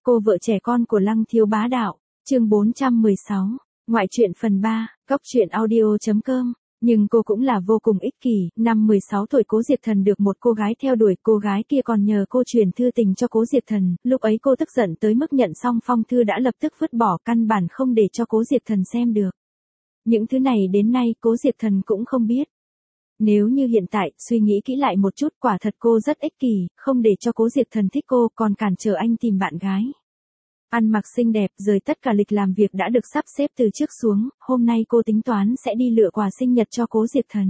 Cô vợ trẻ con của Lăng Thiếu Bá Đạo, chương 416, ngoại truyện phần 3, góc truyện audio.com. Nhưng cô cũng là vô cùng ích kỷ, năm 16 tuổi Cố Diệp Thần được một cô gái theo đuổi, cô gái kia còn nhờ cô truyền thư tình cho Cố Diệp Thần, lúc ấy cô tức giận tới mức nhận xong phong thư đã lập tức vứt bỏ, căn bản không để cho Cố Diệp Thần xem được. Những thứ này đến nay Cố Diệp Thần cũng không biết. Nếu như hiện tại, suy nghĩ kỹ lại một chút, quả thật cô rất ích kỷ, không để cho Cố Diệp Thần thích cô, còn cản trở anh tìm bạn gái. Ăn mặc xinh đẹp, rời tất cả lịch làm việc đã được sắp xếp từ trước xuống, hôm nay cô tính toán sẽ đi lựa quà sinh nhật cho Cố Diệp Thần.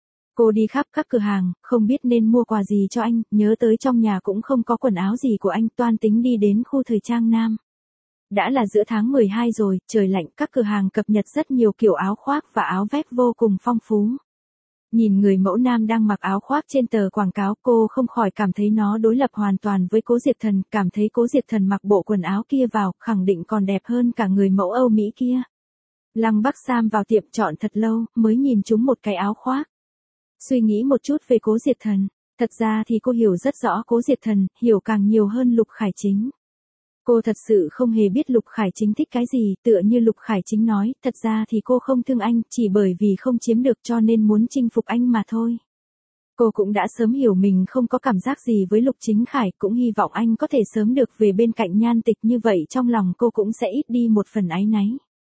Cô đi khắp các cửa hàng, không biết nên mua quà gì cho anh, nhớ tới trong nhà cũng không có quần áo gì của anh, toan tính đi đến khu thời trang nam. Đã là giữa tháng 12 rồi, trời lạnh, các cửa hàng cập nhật rất nhiều kiểu áo khoác và áo vest vô cùng phong phú. Nhìn người mẫu nam đang mặc áo khoác trên tờ quảng cáo, cô không khỏi cảm thấy nó đối lập hoàn toàn với Cố Diệp Thần, cảm thấy Cố Diệp Thần mặc bộ quần áo kia vào, khẳng định còn đẹp hơn cả người mẫu Âu Mỹ kia. Lăng Bắc Sam vào tiệm chọn thật lâu, mới nhìn trúng một cái áo khoác. Suy nghĩ một chút về Cố Diệp Thần, thật ra thì cô hiểu rất rõ Cố Diệp Thần, hiểu càng nhiều hơn Lục Khải Chính. Cô thật sự không hề biết Lục Khải Chính thích cái gì, tựa như Lục Khải Chính nói, thật ra thì cô không thương anh, chỉ bởi vì không chiếm được cho nên muốn chinh phục anh mà thôi. Cô cũng đã sớm hiểu mình không có cảm giác gì với Lục Chính Khải, cũng hy vọng anh có thể sớm được về bên cạnh Nhan Tịch, như vậy trong lòng cô cũng sẽ ít đi một phần áy náy.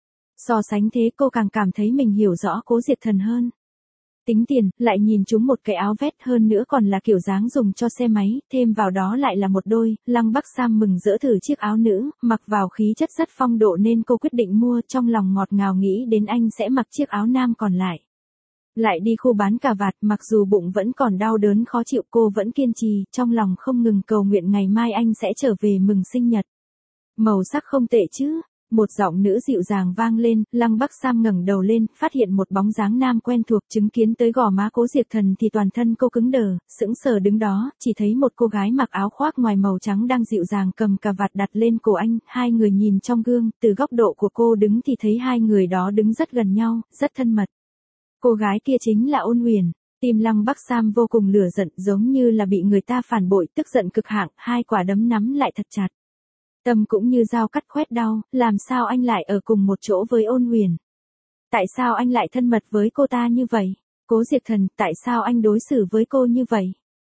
So sánh thế cô càng cảm thấy mình hiểu rõ Cố Diệp Thần hơn. Tính tiền, lại nhìn chúng một cái áo vest, hơn nữa còn là kiểu dáng dùng cho xe máy, thêm vào đó lại là một đôi. Lăng Bắc Sam mừng rỡ thử chiếc áo nữ, mặc vào khí chất rất phong độ nên cô quyết định mua, trong lòng ngọt ngào nghĩ đến anh sẽ mặc chiếc áo nam còn lại. Lại đi khu bán cà vạt, mặc dù bụng vẫn còn đau đớn khó chịu, cô vẫn kiên trì, trong lòng không ngừng cầu nguyện ngày mai anh sẽ trở về mừng sinh nhật. Màu sắc không tệ chứ? Một giọng nữ dịu dàng vang lên, Lăng Bắc Sam ngẩng đầu lên, phát hiện một bóng dáng nam quen thuộc, chứng kiến tới gò má Cố Diệp Thần thì toàn thân cô cứng đờ, sững sờ đứng đó, chỉ thấy một cô gái mặc áo khoác ngoài màu trắng đang dịu dàng cầm cà vạt đặt lên cổ anh, hai người nhìn trong gương, từ góc độ của cô đứng thì thấy hai người đó đứng rất gần nhau, rất thân mật. Cô gái kia chính là Ôn Huyền. Tim Lăng Bắc Sam vô cùng lửa giận, giống như là bị người ta phản bội, tức giận cực hạn, hai quả đấm nắm lại thật chặt. Tâm cũng như dao cắt khoét đau, làm sao anh lại ở cùng một chỗ với Ôn Huyền? Tại sao anh lại thân mật với cô ta như vậy? Cố Diệp Thần, tại sao anh đối xử với cô như vậy?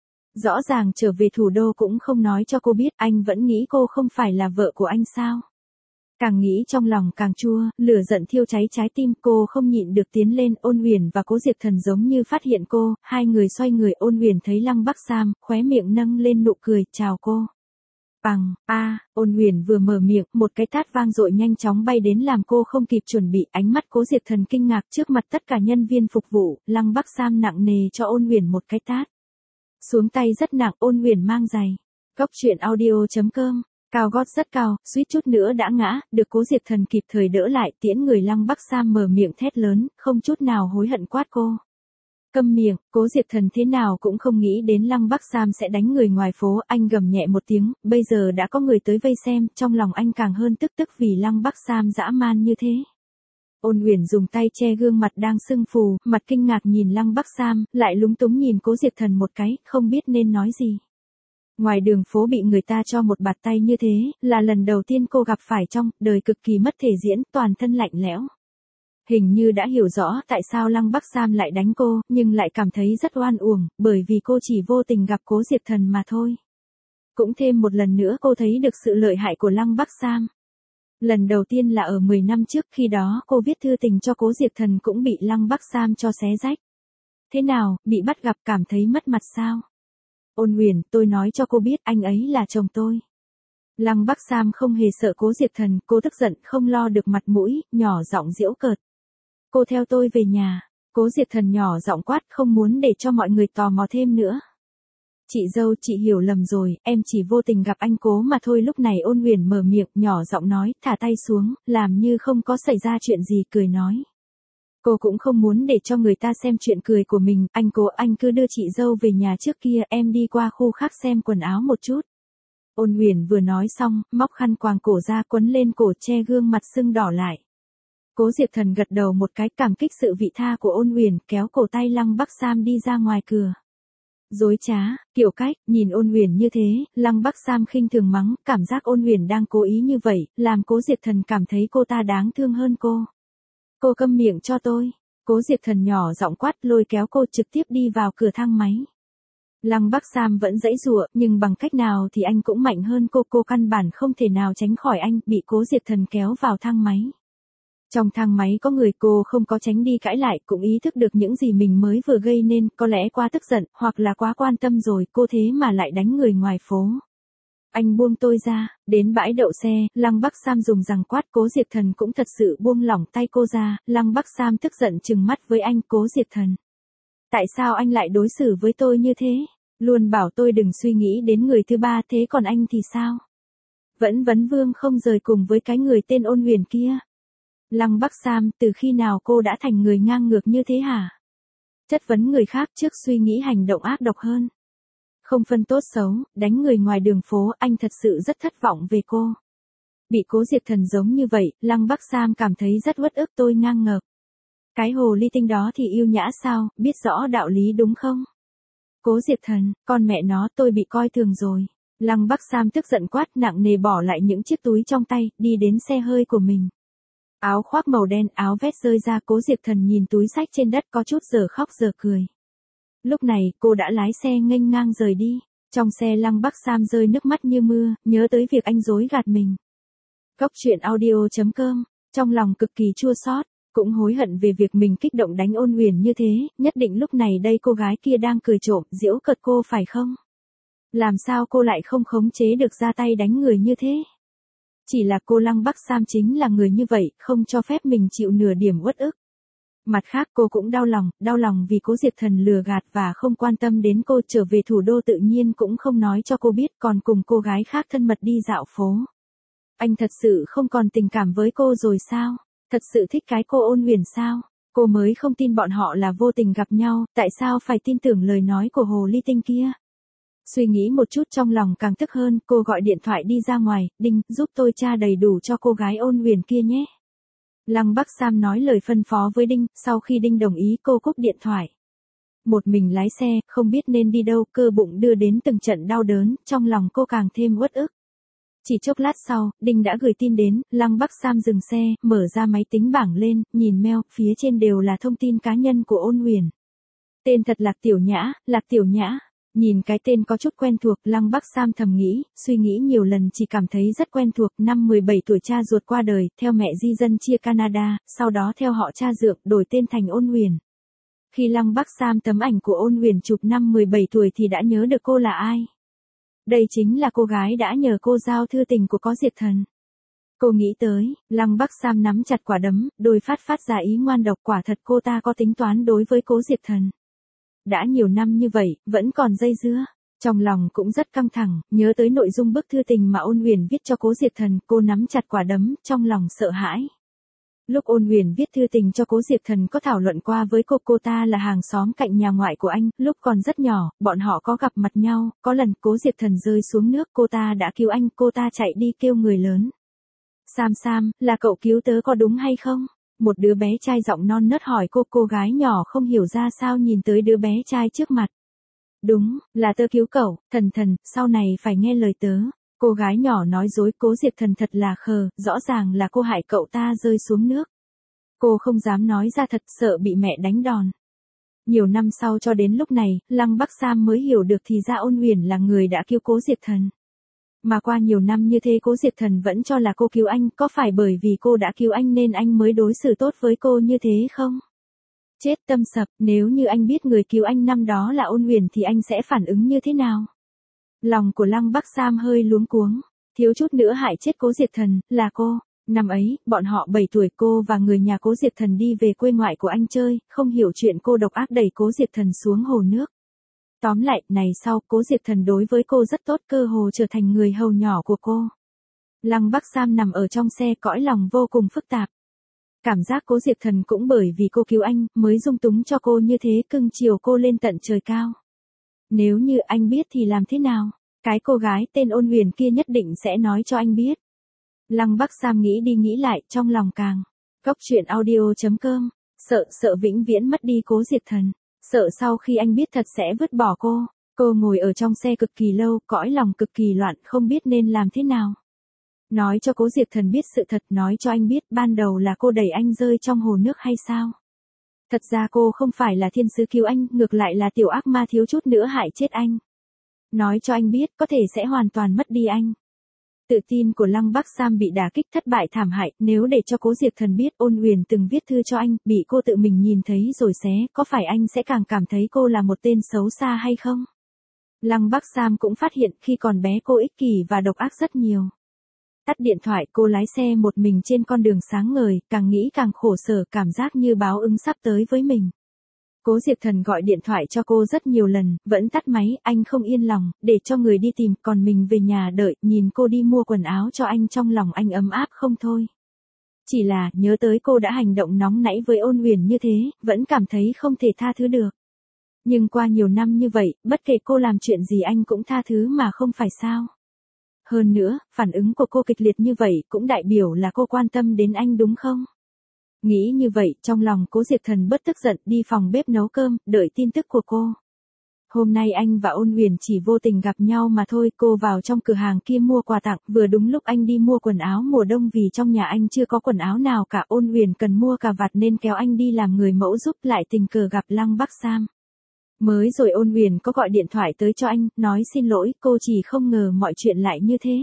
Rõ ràng trở về thủ đô cũng không nói cho cô biết, anh vẫn nghĩ cô không phải là vợ của anh sao? Càng nghĩ trong lòng càng chua, lửa giận thiêu cháy trái tim, cô không nhịn được tiến lên. Ôn Huyền và Cố Diệp Thần giống như phát hiện cô, hai người xoay người. Ôn Huyền thấy Lăng Bắc Sam, khóe miệng nâng lên nụ cười, chào cô. Bằng, Ôn Huyền vừa mở miệng, một cái tát vang dội nhanh chóng bay đến làm cô không kịp chuẩn bị, ánh mắt Cố Diệp Thần kinh ngạc, trước mặt tất cả nhân viên phục vụ, Lăng Bắc Sam nặng nề cho Ôn Huyền một cái tát. Xuống tay rất nặng, Ôn Huyền mang giày. Góc truyện audio.com, cao gót rất cao, suýt chút nữa đã ngã, được Cố Diệp Thần kịp thời đỡ lại, tiễn người. Lăng Bắc Sam mở miệng thét lớn, không chút nào hối hận quát cô. Câm miệng. Cố Diệp Thần thế nào cũng không nghĩ đến Lăng Bắc Sam sẽ đánh người ngoài phố, anh gầm nhẹ một tiếng, bây giờ đã có người tới vây xem, trong lòng anh càng hơn tức vì Lăng Bắc Sam dã man như thế. Ôn Huyền dùng tay che gương mặt đang sưng phù, mặt kinh ngạc nhìn Lăng Bắc Sam, lại lúng túng nhìn Cố Diệp Thần một cái, không biết nên nói gì. Ngoài đường phố bị người ta cho một bạt tay như thế, là lần đầu tiên cô gặp phải trong đời, cực kỳ mất thể diễn, toàn thân lạnh lẽo. Hình như đã hiểu rõ tại sao Lăng Bắc Sam lại đánh cô, nhưng lại cảm thấy rất oan uổng, bởi vì cô chỉ vô tình gặp Cố Diệp Thần mà thôi. Cũng thêm một lần nữa cô thấy được sự lợi hại của Lăng Bắc Sam. Lần đầu tiên là ở 10 năm trước, khi đó cô viết thư tình cho Cố Diệp Thần cũng bị Lăng Bắc Sam cho xé rách. Thế nào, bị bắt gặp cảm thấy mất mặt sao? Ôn Huyền, tôi nói cho cô biết anh ấy là chồng tôi. Lăng Bắc Sam không hề sợ Cố Diệp Thần, cô tức giận không lo được mặt mũi, nhỏ giọng giễu cợt. Cô theo tôi về nhà. Cố Diệp Thần nhỏ giọng quát, không muốn để cho mọi người tò mò thêm nữa. Chị dâu, chị hiểu lầm rồi, em chỉ vô tình gặp anh Cố mà thôi. Lúc này Ôn Huyền mở miệng, nhỏ giọng nói, thả tay xuống, làm như không có xảy ra chuyện gì, cười nói. Cô cũng không muốn để cho người ta xem chuyện cười của mình, anh Cố, anh cứ đưa chị dâu về nhà trước kia, em đi qua khu khác xem quần áo một chút. Ôn Huyền vừa nói xong, móc khăn quàng cổ ra quấn lên cổ che gương mặt sưng đỏ lại. Cố Diệp Thần gật đầu một cái, cảm kích sự vị tha của Ôn Huyền, kéo cổ tay Lăng Bắc Sam đi ra ngoài cửa. Dối trá, kiểu cách, nhìn Ôn Huyền như thế, Lăng Bắc Sam khinh thường mắng, cảm giác Ôn Huyền đang cố ý như vậy, làm Cố Diệp Thần cảm thấy cô ta đáng thương hơn cô. Cô câm miệng cho tôi. Cố Diệp Thần nhỏ giọng quát lôi kéo cô trực tiếp đi vào cửa thang máy. Lăng Bắc Sam vẫn giãy giụa, nhưng bằng cách nào thì anh cũng mạnh hơn cô căn bản không thể nào tránh khỏi anh, bị Cố Diệp Thần kéo vào thang máy. Trong thang máy có người, cô không có tránh đi cãi lại, cũng ý thức được những gì mình mới vừa gây nên, có lẽ quá tức giận, hoặc là quá quan tâm rồi, cô thế mà lại đánh người ngoài phố. Anh buông tôi ra, đến bãi đậu xe, Lăng Bắc Sam dùng giằng quát, Cố Diệp Thần cũng thật sự buông lỏng tay cô ra, Lăng Bắc Sam tức giận trừng mắt với anh, Cố Diệp Thần. Tại sao anh lại đối xử với tôi như thế? Luôn bảo tôi đừng suy nghĩ đến người thứ ba, thế còn anh thì sao? Vẫn vấn vương không rời cùng với cái người tên Ôn Huyền kia. Lăng Bắc Sam, từ khi nào cô đã thành người ngang ngược như thế hả? Chất vấn người khác trước suy nghĩ hành động ác độc hơn. Không phân tốt xấu, đánh người ngoài đường phố, anh thật sự rất thất vọng về cô. Bị Cố Diệp Thần giống như vậy, Lăng Bắc Sam cảm thấy rất uất ức, tôi ngang ngược. Cái hồ ly tinh đó thì yêu nhã sao, biết rõ đạo lý đúng không? Cố Diệp Thần, con mẹ nó, tôi bị coi thường rồi. Lăng Bắc Sam tức giận quát, nặng nề bỏ lại những chiếc túi trong tay, đi đến xe hơi của mình. Áo khoác màu đen, áo vest rơi ra, Cố Diệp Thần nhìn túi xách trên đất có chút giờ khóc giờ cười. Lúc này, cô đã lái xe nghênh ngang rời đi. Trong xe Lăng Bắc Sam rơi nước mắt như mưa, nhớ tới việc anh dối gạt mình. Cốc truyện audio.com, trong lòng cực kỳ chua xót, cũng hối hận về việc mình kích động đánh Ôn Huyền như thế, nhất định lúc này đây cô gái kia đang cười trộm, giễu cợt cô phải không? Làm sao cô lại không khống chế được ra tay đánh người như thế? Chỉ là cô Lăng Bắc Sam chính là người như vậy, không cho phép mình chịu nửa điểm uất ức. Mặt khác cô cũng đau lòng vì Cố Diệp Thần lừa gạt và không quan tâm đến cô, trở về thủ đô tự nhiên cũng không nói cho cô biết, còn cùng cô gái khác thân mật đi dạo phố. Anh thật sự không còn tình cảm với cô rồi sao? Thật sự thích cái cô Ôn Huyền sao? Cô mới không tin bọn họ là vô tình gặp nhau, tại sao phải tin tưởng lời nói của hồ ly tinh kia? Suy nghĩ một chút trong lòng càng tức hơn, cô gọi điện thoại đi ra ngoài, Đinh, giúp tôi tra đầy đủ cho cô gái Ôn Huyền kia nhé. Lăng Bắc Sam nói lời phân phó với Đinh, sau khi Đinh đồng ý cô cúp điện thoại. Một mình lái xe, không biết nên đi đâu, cơ bụng đưa đến từng trận đau đớn, trong lòng cô càng thêm uất ức. Chỉ chốc lát sau, Đinh đã gửi tin đến, Lăng Bắc Sam dừng xe, mở ra máy tính bảng lên, nhìn mail, phía trên đều là thông tin cá nhân của Ôn Huyền. Tên thật Lạc Tiểu Nhã. Nhìn cái tên có chút quen thuộc, Lăng Bắc Sam thầm nghĩ, suy nghĩ nhiều lần chỉ cảm thấy rất quen thuộc, năm 17 tuổi cha ruột qua đời, theo mẹ di dân chia Canada, sau đó theo họ cha dượng, đổi tên thành Ôn Huyền. Khi Lăng Bắc Sam tấm ảnh của Ôn Huyền chụp năm 17 tuổi thì đã nhớ được cô là ai. Đây chính là cô gái đã nhờ cô giao thư tình của Cố Diệp Thần. Cô nghĩ tới, Lăng Bắc Sam nắm chặt quả đấm, đôi phát ra ý ngoan độc, quả thật cô ta có tính toán đối với Cố Diệp Thần. Đã nhiều năm như vậy, vẫn còn dây dưa. Trong lòng cũng rất căng thẳng, nhớ tới nội dung bức thư tình mà Ôn Huyền viết cho Cố Diệp Thần, cô nắm chặt quả đấm, trong lòng sợ hãi. Lúc Ôn Huyền viết thư tình cho Cố Diệp Thần có thảo luận qua với cô ta là hàng xóm cạnh nhà ngoại của anh, lúc còn rất nhỏ, bọn họ có gặp mặt nhau, có lần Cố Diệp Thần rơi xuống nước, cô ta đã cứu anh, cô ta chạy đi kêu người lớn. Sam, là cậu cứu tớ có đúng hay không? Một đứa bé trai giọng non nớt hỏi cô gái nhỏ không hiểu ra sao nhìn tới đứa bé trai trước mặt. Đúng, là tớ cứu cậu, thần, sau này phải nghe lời tớ. Cô gái nhỏ nói dối, Cố Diệp Thần thật là khờ, rõ ràng là cô hại cậu ta rơi xuống nước. Cô không dám nói ra thật, sợ bị mẹ đánh đòn. Nhiều năm sau cho đến lúc này, Lăng Bắc Sam mới hiểu được thì ra Ôn Huyền là người đã cứu Cố Diệp Thần. Mà qua nhiều năm như thế Cố Diệp Thần vẫn cho là cô cứu anh, có phải bởi vì cô đã cứu anh nên anh mới đối xử tốt với cô như thế không? Chết tâm sập, nếu như anh biết người cứu anh năm đó là Ôn Huyền thì anh sẽ phản ứng như thế nào? Lòng của Lăng Bắc Sam hơi luống cuống, thiếu chút nữa hại chết Cố Diệp Thần, là cô. Năm ấy, bọn họ 7 tuổi, cô và người nhà Cố Diệp Thần đi về quê ngoại của anh chơi, không hiểu chuyện cô độc ác đẩy Cố Diệp Thần xuống hồ nước. Tóm lại, này sau, Cố Diệp Thần đối với cô rất tốt, cơ hồ trở thành người hầu nhỏ của cô. Lăng Bắc Sam nằm ở trong xe, cõi lòng vô cùng phức tạp. Cảm giác Cố Diệp Thần cũng bởi vì cô cứu anh, mới dung túng cho cô như thế, cưng chiều cô lên tận trời cao. Nếu như anh biết thì làm thế nào? Cái cô gái tên Ôn Huyền kia nhất định sẽ nói cho anh biết. Lăng Bắc Sam nghĩ đi nghĩ lại, trong lòng càng. Cốc truyện audio.com, sợ vĩnh viễn mất đi Cố Diệp Thần. Sợ sau khi anh biết thật sẽ vứt bỏ cô. Cô ngồi ở trong xe cực kỳ lâu, cõi lòng cực kỳ loạn, không biết nên làm thế nào. Nói cho Cố Diệp Thần biết sự thật, nói cho anh biết ban đầu là cô đẩy anh rơi trong hồ nước hay sao. Thật ra cô không phải là thiên sứ cứu anh, ngược lại là tiểu ác ma thiếu chút nữa hại chết anh. Nói cho anh biết có thể sẽ hoàn toàn mất đi anh. Tự tin của Lăng Bắc Sam bị đả kích thất bại thảm hại, nếu để cho Cố Diệp Thần biết Ôn Huyền từng viết thư cho anh, bị cô tự mình nhìn thấy rồi xé, có phải anh sẽ càng cảm thấy cô là một tên xấu xa hay không? Lăng Bắc Sam cũng phát hiện khi còn bé cô ích kỷ và độc ác rất nhiều. Tắt điện thoại, cô lái xe một mình trên con đường sáng ngời, càng nghĩ càng khổ sở, cảm giác như báo ứng sắp tới với mình. Cố Diệp Thần gọi điện thoại cho cô rất nhiều lần, vẫn tắt máy, anh không yên lòng, để cho người đi tìm, còn mình về nhà đợi, nhìn cô đi mua quần áo cho anh, trong lòng anh ấm áp không thôi. Chỉ là, nhớ tới cô đã hành động nóng nảy với Ôn Huyền như thế, vẫn cảm thấy không thể tha thứ được. Nhưng qua nhiều năm như vậy, bất kể cô làm chuyện gì anh cũng tha thứ mà không phải sao. Hơn nữa, phản ứng của cô kịch liệt như vậy cũng đại biểu là cô quan tâm đến anh đúng không? Nghĩ như vậy, trong lòng Cố Diệp Thần bớt tức giận, đi phòng bếp nấu cơm, đợi tin tức của cô. Hôm nay anh và Ôn Huyền chỉ vô tình gặp nhau mà thôi, cô vào trong cửa hàng kia mua quà tặng, vừa đúng lúc anh đi mua quần áo mùa đông vì trong nhà anh chưa có quần áo nào cả, Ôn Huyền cần mua cà vạt nên kéo anh đi làm người mẫu giúp, lại tình cờ gặp Lăng Bắc Sam. Mới rồi Ôn Huyền có gọi điện thoại tới cho anh, nói xin lỗi, cô chỉ không ngờ mọi chuyện lại như thế.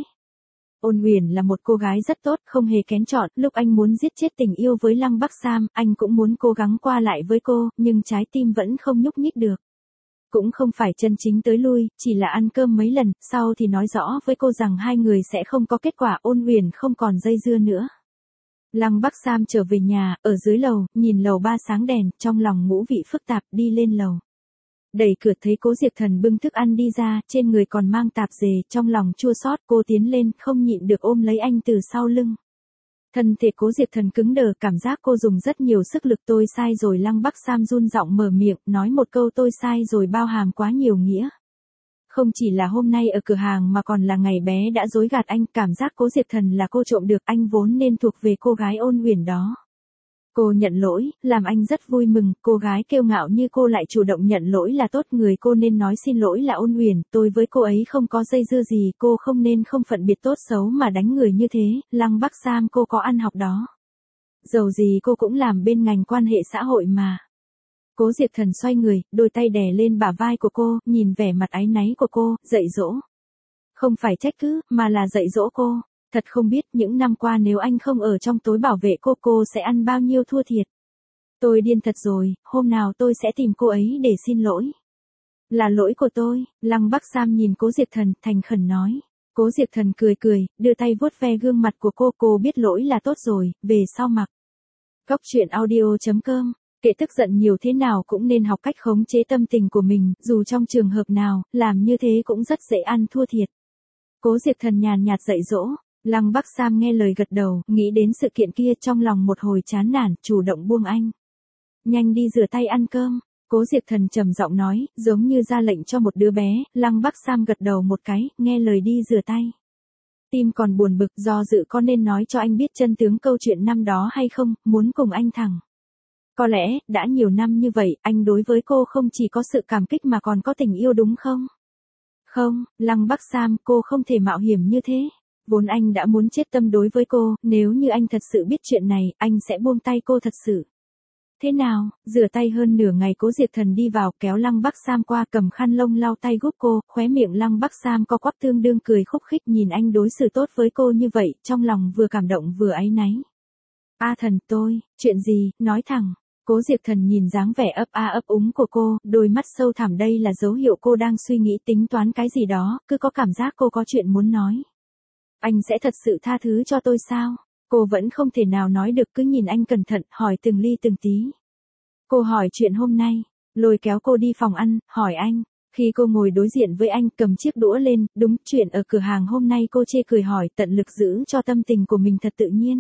Ôn Huyền là một cô gái rất tốt, không hề kén chọn, lúc anh muốn giết chết tình yêu với Lăng Bắc Sam, anh cũng muốn cố gắng qua lại với cô, nhưng trái tim vẫn không nhúc nhích được. Cũng không phải chân chính tới lui, chỉ là ăn cơm mấy lần, sau thì nói rõ với cô rằng hai người sẽ không có kết quả, Ôn Huyền không còn dây dưa nữa. Lăng Bắc Sam trở về nhà, ở dưới lầu, nhìn lầu 3 sáng đèn, trong lòng ngũ vị phức tạp, đi lên lầu. Đẩy cửa thấy Cố Diệp Thần bưng thức ăn đi ra, trên người còn mang tạp dề, trong lòng chua xót, cô tiến lên, không nhịn được ôm lấy anh từ sau lưng. Thân thể Cố Diệp Thần cứng đờ, cảm giác cô dùng rất nhiều sức lực, tôi sai rồi. Lăng Bắc Sam run giọng mở miệng, nói một câu tôi sai rồi bao hàm quá nhiều nghĩa. Không chỉ là hôm nay ở cửa hàng mà còn là ngày bé đã dối gạt anh, cảm giác Cố Diệp Thần là cô trộm được, anh vốn nên thuộc về cô gái Ôn Huyền đó. Cô nhận lỗi, làm anh rất vui mừng, cô gái kiêu ngạo như cô lại chủ động nhận lỗi là tốt, người cô nên nói xin lỗi là Ôn Huyền, tôi với cô ấy không có dây dưa gì, cô không nên không phân biệt tốt xấu mà đánh người như thế, Lăng Bắc Sam cô có ăn học đó. Dầu gì cô cũng làm bên ngành quan hệ xã hội mà. Cố Diệp Thần xoay người, đôi tay đè lên bả vai của cô, nhìn vẻ mặt áy náy của cô, dạy dỗ. Không phải trách cứ, mà là dạy dỗ cô. Thật không biết những năm qua nếu anh không ở trong tối bảo vệ cô sẽ ăn bao nhiêu thua thiệt. Tôi điên thật rồi, hôm nào tôi sẽ tìm cô ấy để xin lỗi. Là lỗi của tôi, Lăng Bắc Sam nhìn Cố Diệp Thần, thành khẩn nói. Cố Diệp Thần cười cười, đưa tay vuốt ve gương mặt của cô biết lỗi là tốt rồi, về sau mặc. Góc truyện audio.com, kệ tức giận nhiều thế nào cũng nên học cách khống chế tâm tình của mình, dù trong trường hợp nào, làm như thế cũng rất dễ ăn thua thiệt. Cố Diệp Thần nhàn nhạt dạy dỗ. Lăng Bắc Sam nghe lời gật đầu, nghĩ đến sự kiện kia trong lòng một hồi chán nản, chủ động buông anh. Nhanh đi rửa tay ăn cơm, Cố Diệp Thần trầm giọng nói, giống như ra lệnh cho một đứa bé. Lăng Bắc Sam gật đầu một cái, nghe lời đi rửa tay. Tim còn buồn bực, do dự có nên nói cho anh biết chân tướng câu chuyện năm đó hay không, muốn cùng anh thẳng. Có lẽ, đã nhiều năm như vậy, anh đối với cô không chỉ có sự cảm kích mà còn có tình yêu đúng không? Không, Lăng Bắc Sam, cô không thể mạo hiểm như thế. Vốn anh đã muốn chết tâm đối với cô, nếu như anh thật sự biết chuyện này, anh sẽ buông tay cô thật sự. Thế nào, rửa tay hơn nửa ngày Cố Diệp Thần đi vào, kéo Lăng Bắc Sam qua, cầm khăn lông lau tay giúp cô, khóe miệng Lăng Bắc Sam co quắp tương đương cười khúc khích, nhìn anh đối xử tốt với cô như vậy, trong lòng vừa cảm động vừa áy náy. A Thần, chuyện gì, nói thẳng. Cố Diệp Thần nhìn dáng vẻ ấp a ấp úng của cô, đôi mắt sâu thẳm, đây là dấu hiệu cô đang suy nghĩ tính toán cái gì đó, cứ có cảm giác cô có chuyện muốn nói. Anh sẽ thật sự tha thứ cho tôi sao? Cô vẫn không thể nào nói được, cứ nhìn anh cẩn thận, hỏi từng ly từng tí. Cô hỏi chuyện hôm nay, lôi kéo cô đi phòng ăn, hỏi anh. Khi cô ngồi đối diện với anh, cầm chiếc đũa lên, đúng chuyện ở cửa hàng hôm nay cô chê cười hỏi, tận lực giữ cho tâm tình của mình thật tự nhiên.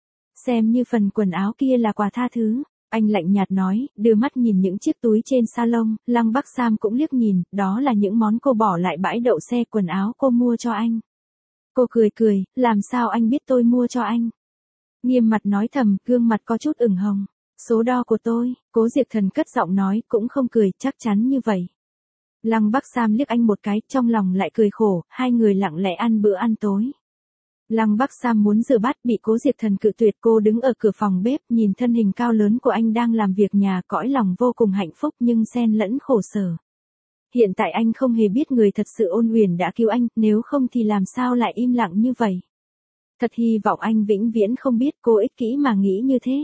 Xem như phần quần áo kia là quà tha thứ. Anh lạnh nhạt nói, đưa mắt nhìn những chiếc túi trên salon, Lăng Bắc Sam cũng liếc nhìn, đó là những món cô bỏ lại bãi đậu xe, quần áo cô mua cho anh. Cô cười, làm sao anh biết tôi mua cho anh? Nghiêm mặt nói thầm, gương mặt có chút ửng hồng. Số đo của tôi, Cố Diệp Thần cất giọng nói, cũng không cười, chắc chắn như vậy. Lăng Bắc Sam liếc anh một cái, trong lòng lại cười khổ, hai người lặng lẽ ăn bữa ăn tối. Lăng Bắc Sam muốn rửa bát bị Cố Diệt Thần cự tuyệt, cô đứng ở cửa phòng bếp nhìn thân hình cao lớn của anh đang làm việc nhà, cõi lòng vô cùng hạnh phúc nhưng xen lẫn khổ sở. Hiện tại anh không hề biết người thật sự Ôn Uyển đã cứu anh, nếu không thì làm sao lại im lặng như vậy. Thật hy vọng anh vĩnh viễn không biết cô ích kỷ mà nghĩ như thế.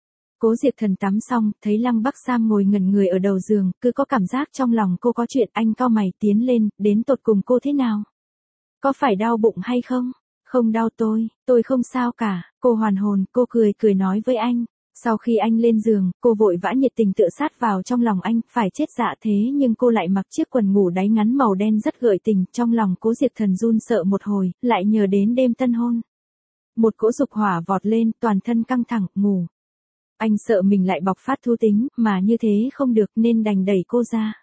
Cố Diệt Thần tắm xong, thấy Lăng Bắc Sam ngồi ngẩn người ở đầu giường, cứ có cảm giác trong lòng cô có chuyện, anh cau mày tiến lên, đến tột cùng cô thế nào? Có phải đau bụng hay không? Không đau tôi không sao cả, cô hoàn hồn, cô cười nói với anh. Sau khi anh lên giường, cô vội vã nhiệt tình tựa sát vào trong lòng anh, phải chết dạ thế nhưng cô lại mặc chiếc quần ngủ đáy ngắn màu đen rất gợi tình, trong lòng Cố Diệt Thần run sợ một hồi, lại nhớ đến đêm tân hôn. Một cỗ dục hỏa vọt lên, toàn thân căng thẳng, ngủ. Anh sợ mình lại bộc phát thú tính, mà như thế không được nên đành đẩy cô ra.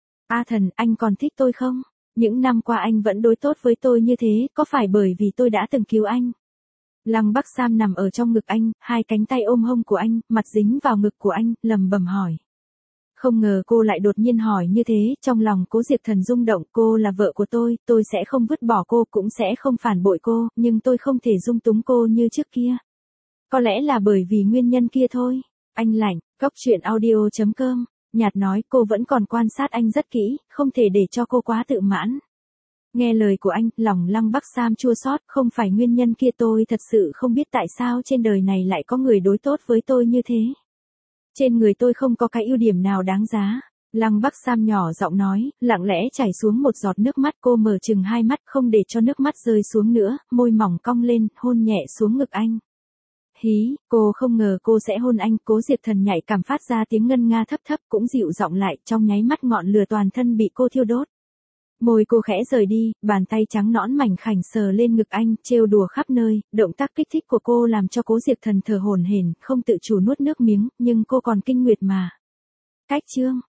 A Thần, anh còn thích tôi không? Những năm qua anh vẫn đối tốt với tôi như thế, có phải bởi vì tôi đã từng cứu anh? Lăng Bắc Sam nằm ở trong ngực anh, hai cánh tay ôm hông của anh, mặt dính vào ngực của anh, lẩm bẩm hỏi. Không ngờ cô lại đột nhiên hỏi như thế, trong lòng Cố Diệt Thần rung động, cô là vợ của tôi sẽ không vứt bỏ cô, cũng sẽ không phản bội cô, nhưng tôi không thể dung túng cô như trước kia. Có lẽ là bởi vì nguyên nhân kia thôi. Anh lạnh, goctruyện audio.com, nhạt nói, cô vẫn còn quan sát anh rất kỹ, không thể để cho cô quá tự mãn. Nghe lời của anh, lòng Lăng Bắc Sam chua xót, không phải nguyên nhân kia, tôi thật sự không biết tại sao trên đời này lại có người đối tốt với tôi như thế. Trên người tôi không có cái ưu điểm nào đáng giá. Lăng Bắc Sam nhỏ giọng nói, lặng lẽ chảy xuống một giọt nước mắt, cô mở chừng hai mắt không để cho nước mắt rơi xuống nữa, môi mỏng cong lên, hôn nhẹ xuống ngực anh. Hí, cô không ngờ cô sẽ hôn anh, Cố Diệt Thần nhạy cảm phát ra tiếng ngân nga thấp thấp cũng dịu giọng lại, trong nháy mắt ngọn lửa toàn thân bị cô thiêu đốt. Môi cô khẽ rời đi, bàn tay trắng nõn mảnh khảnh sờ lên ngực anh, trêu đùa khắp nơi, động tác kích thích của cô làm cho Cố Diệt Thần thở hổn hển, không tự chủ nuốt nước miếng, nhưng cô còn kinh nguyệt mà. Cách chương